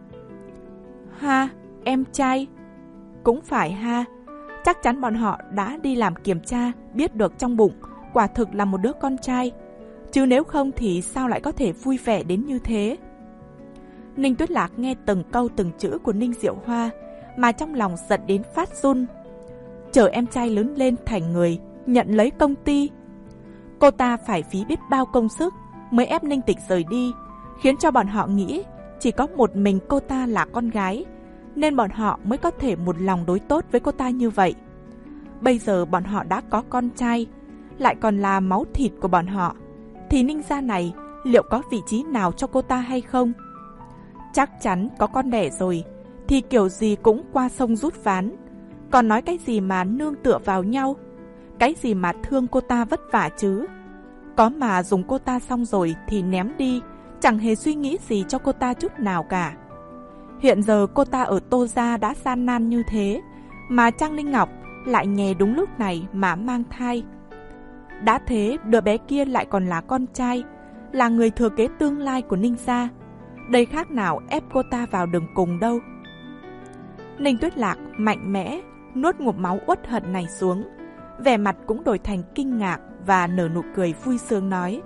Ha, em trai. Cũng phải ha. Chắc chắn bọn họ đã đi làm kiểm tra, biết được trong bụng quả thực là một đứa con trai. Chứ nếu không thì sao lại có thể vui vẻ đến như thế? Ninh Tuyết Lạc nghe từng câu từng chữ của Ninh Diệu Hoa mà trong lòng giận đến phát run. Chờ em trai lớn lên thành người, nhận lấy công ty, cô ta phải phí biết bao công sức mới ép Ninh Tịch rời đi, khiến cho bọn họ nghĩ chỉ có một mình cô ta là con gái, nên bọn họ mới có thể một lòng đối tốt với cô ta như vậy. Bây giờ bọn họ đã có con trai, lại còn là máu thịt của bọn họ, thì Ninh gia này liệu có vị trí nào cho cô ta hay không? Chắc chắn có con đẻ rồi, thì kiểu gì cũng qua sông rút ván. Còn nói cái gì mà nương tựa vào nhau, cái gì mà thương cô ta vất vả chứ? Có mà dùng cô ta xong rồi thì ném đi, chẳng hề suy nghĩ gì cho cô ta chút nào cả. Hiện giờ cô ta ở Tô gia đã gian nan như thế, mà Trang Linh Ngọc lại nhè đúng lúc này mà mang thai. Đã thế, đứa bé kia lại còn là con trai, là người thừa kế tương lai của Ninh gia. Đây khác nào ép cô ta vào đường cùng đâu. Ninh Tuyết Lạc mạnh mẽ nuốt ngụm máu uất hận này xuống, vẻ mặt cũng đổi thành kinh ngạc và nở nụ cười vui sướng nói: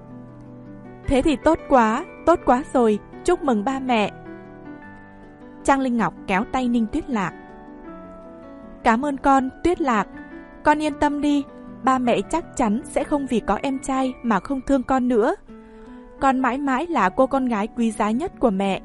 Thế thì tốt quá, tốt quá rồi, chúc mừng ba mẹ. Trang Linh Ngọc kéo tay Ninh Tuyết Lạc: Cảm ơn con, Tuyết Lạc. Con yên tâm đi, ba mẹ chắc chắn sẽ không vì có em trai mà không thương con nữa. Con mãi mãi là cô con gái quý giá nhất của mẹ.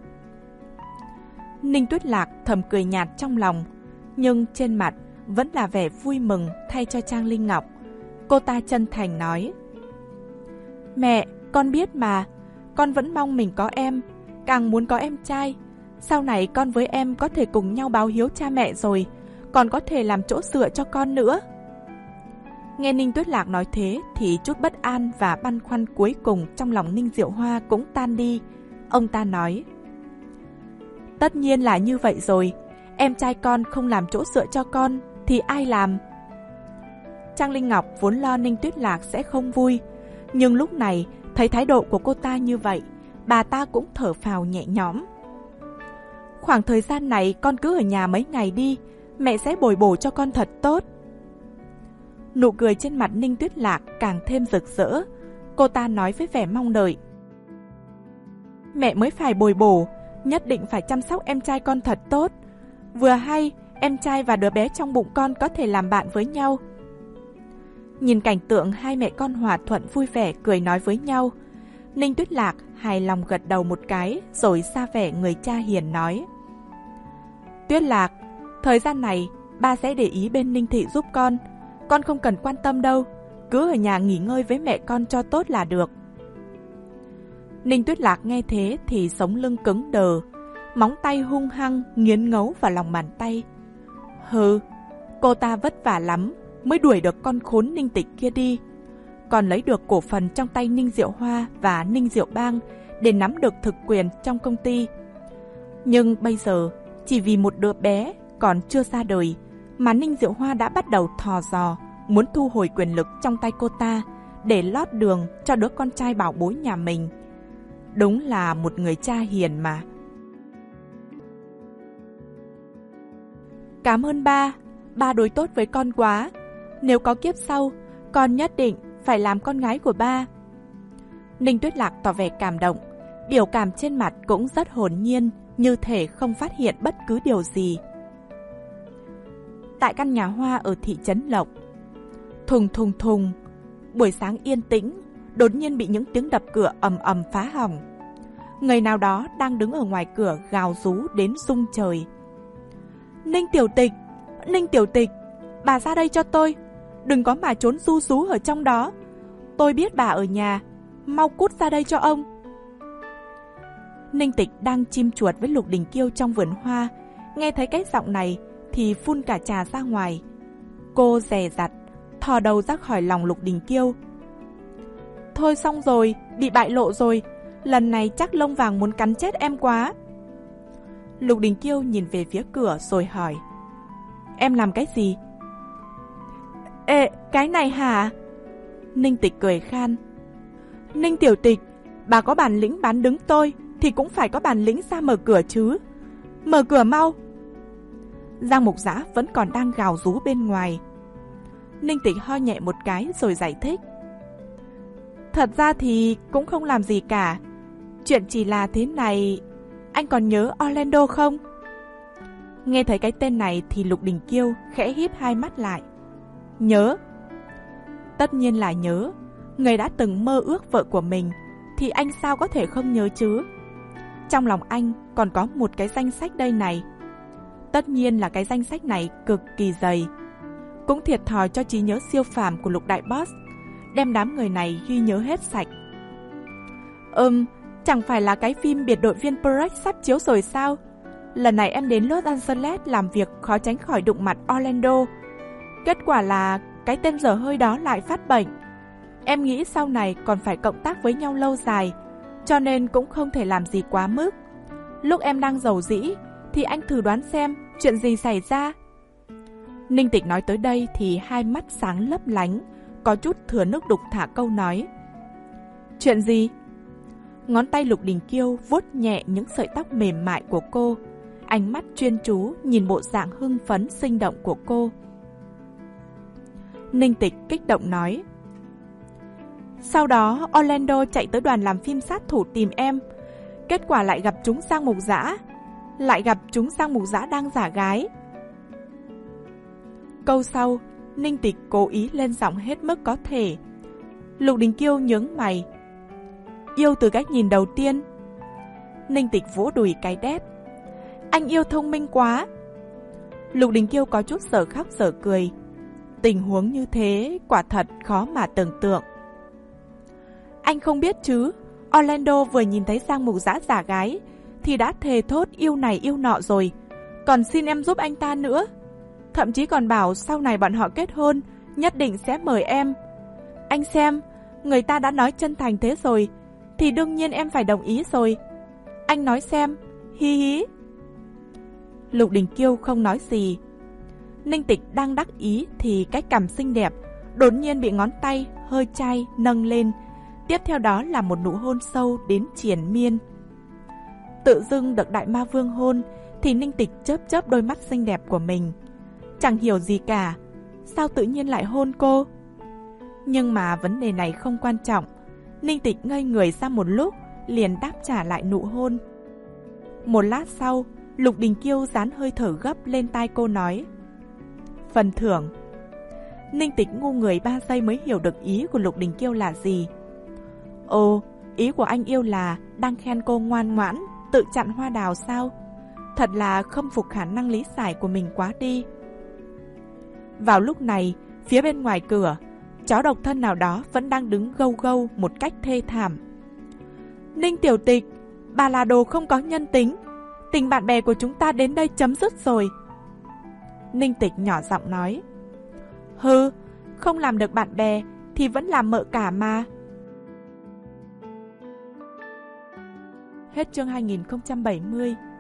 Ninh Tuyết Lạc thầm cười nhạt trong lòng, nhưng trên mặt vẫn là vẻ vui mừng thay cho Trang Linh Ngọc. Cô ta chân thành nói: Mẹ, con biết mà, con vẫn mong mình có em, càng muốn có em trai. Sau này con với em có thể cùng nhau báo hiếu cha mẹ rồi, còn có thể làm chỗ dựa cho con nữa. Nghe Ninh Tuyết Lạc nói thế thì chút bất an và băn khoăn cuối cùng trong lòng Ninh Diệu Hoa cũng tan đi. Ông ta nói: Tất nhiên là như vậy rồi, em trai con không làm chỗ dựa cho con thì ai làm? Trang Linh Ngọc vốn lo Ninh Tuyết Lạc sẽ không vui, nhưng lúc này thấy thái độ của cô ta như vậy, bà ta cũng thở phào nhẹ nhõm. Khoảng thời gian này con cứ ở nhà mấy ngày đi, mẹ sẽ bồi bổ cho con thật tốt. Nụ cười trên mặt Ninh Tuyết Lạc càng thêm rực rỡ. Cô ta nói với vẻ mong đợi: Mẹ mới phải bồi bổ, nhất định phải chăm sóc em trai con thật tốt. Vừa hay, em trai và đứa bé trong bụng con có thể làm bạn với nhau. Nhìn cảnh tượng hai mẹ con hòa thuận vui vẻ cười nói với nhau, Ninh Tuyết Lạc hài lòng gật đầu một cái rồi ra vẻ người cha hiền nói: Tuyết Lạc, thời gian này ba sẽ để ý bên Ninh thị giúp con. Con không cần quan tâm đâu, cứ ở nhà nghỉ ngơi với mẹ con cho tốt là được. Ninh Tuyết Lạc nghe thế thì sống lưng cứng đờ, móng tay hung hăng nghiến ngấu vào lòng bàn tay. Hừ, cô ta vất vả lắm mới đuổi được con khốn Ninh Tịch kia đi, còn lấy được cổ phần trong tay Ninh Diệu Hoa và Ninh Diệu Bang để nắm được thực quyền trong công ty. Nhưng bây giờ Chỉ vì một đứa bé còn chưa ra đời mà Ninh Diệu Hoa đã bắt đầu thò dò, muốn thu hồi quyền lực trong tay cô ta để lót đường cho đứa con trai bảo bối nhà mình. Đúng là một người cha hiền mà. Cảm ơn ba, ba đối tốt với con quá. Nếu có kiếp sau, con nhất định phải làm con gái của ba. Ninh Tuyết Lạc tỏ vẻ cảm động, biểu cảm trên mặt cũng rất hồn nhiên, như thể không phát hiện bất cứ điều gì. Tại căn nhà hoa ở thị trấn Lộc, thùng thùng thùng, buổi sáng yên tĩnh, đột nhiên bị những tiếng đập cửa ầm ầm phá hỏng. Người nào đó đang đứng ở ngoài cửa gào rú đến rung trời. Ninh Tiểu Tịch, Ninh Tiểu Tịch, bà ra đây cho tôi, đừng có mà trốn ru rú ở trong đó. Tôi biết bà ở nhà, mau cút ra đây cho ông. Ninh Tịch đang chim chuột với Lục Đình Kiêu trong vườn hoa, nghe thấy cái giọng này thì phun cả trà ra ngoài. Cô dè dặt, thò đầu ra khỏi lòng Lục Đình Kiêu. Thôi xong rồi, bị bại lộ rồi, lần này chắc lông vàng muốn cắn chết em quá. Lục Đình Kiêu nhìn về phía cửa rồi hỏi, em làm cái gì? Ê, cái này hả? Ninh Tịch cười khan. Ninh Tiểu Tịch, bà có bản lĩnh bán đứng tôi thì cũng phải có bản lĩnh ra mở cửa chứ. Mở cửa mau. Giang Mục Dã vẫn còn đang gào rú bên ngoài. Ninh Tịch ho nhẹ một cái rồi giải thích. Thật ra thì cũng không làm gì cả. Chuyện chỉ là thế này. Anh còn nhớ Orlando không? Nghe thấy cái tên này thì Lục Đình Kiêu khẽ híp hai mắt lại. Nhớ. Tất nhiên là nhớ. Người đã từng mơ ước vợ của mình thì anh sao có thể không nhớ chứ? Trong lòng anh còn có một cái danh sách đây này. Tất nhiên là cái danh sách này cực kỳ dày. Cũng thiệt thòi cho trí nhớ siêu phàm của Lục Đại Boss, đem đám người này ghi nhớ hết sạch. Ừm, chẳng phải là cái phim Biệt đội viên Prex sắp chiếu rồi sao? Lần này em đến Los Angeles làm việc khó tránh khỏi đụng mặt Orlando. Kết quả là cái tên dở hơi đó lại phát bệnh. Em nghĩ sau này còn phải cộng tác với nhau lâu dài, cho nên cũng không thể làm gì quá mức. Lúc em đang giàu dĩ thì anh thử đoán xem chuyện gì xảy ra. Ninh Tịch nói tới đây thì hai mắt sáng lấp lánh, có chút thừa nước đục thả câu nói. Chuyện gì? Ngón tay Lục Đình Kiêu vuốt nhẹ những sợi tóc mềm mại của cô, ánh mắt chuyên chú nhìn bộ dạng hưng phấn sinh động của cô. Ninh Tịch kích động nói. Sau đó Orlando chạy tới đoàn làm phim sát thủ tìm em. Kết quả lại gặp chúng Giang Mục Dã. Lại gặp chúng Giang Mục Dã đang giả gái. Câu sau, Ninh Tịch cố ý lên giọng hết mức có thể. Lục Đình Kiêu nhướng mày. Yêu từ cách nhìn đầu tiên. Ninh Tịch vỗ đùi cái đét. Anh yêu thông minh quá. Lục Đình Kiêu có chút sở khóc sở cười. Tình huống như thế quả thật khó mà tưởng tượng. Anh không biết chứ, Orlando vừa nhìn thấy Giang Mục Dã giả gái thì đã thề thốt yêu này yêu nọ rồi, còn xin em giúp anh ta nữa. Thậm chí còn bảo sau này bọn họ kết hôn nhất định sẽ mời em. Anh xem, người ta đã nói chân thành thế rồi thì đương nhiên em phải đồng ý rồi. Anh nói xem, hi hi. Lục Đình Kiêu không nói gì. Ninh Tịch đang đắc ý thì cái cằm xinh đẹp đột nhiên bị ngón tay hơi chai nâng lên. Tiếp theo đó là một nụ hôn sâu đến triền miên. Tự dưng được Đại Ma Vương hôn thì Ninh Tịch chớp chớp đôi mắt xinh đẹp của mình. Chẳng hiểu gì cả, sao tự nhiên lại hôn cô? Nhưng mà vấn đề này không quan trọng. Ninh Tịch ngây người ra một lúc, liền đáp trả lại nụ hôn. Một lát sau, Lục Đình Kiêu dán hơi thở gấp lên tai cô nói. Phần thưởng. Ninh Tịch ngu người ba giây mới hiểu được ý của Lục Đình Kiêu là gì. Ồ, ý của anh yêu là đang khen cô ngoan ngoãn, tự chặn hoa đào sao? Thật là khâm phục khả năng lý giải của mình quá đi. Vào lúc này, phía bên ngoài cửa, chó độc thân nào đó vẫn đang đứng gâu gâu một cách thê thảm. Ninh Tiểu Tịch, bà là đồ không có nhân tính. Tình bạn bè của chúng ta đến đây chấm dứt rồi. Ninh Tịch nhỏ giọng nói. Hừ, không làm được bạn bè thì vẫn làm mợ cả mà. Hết chương hai nghìn không trăm bảy mươi.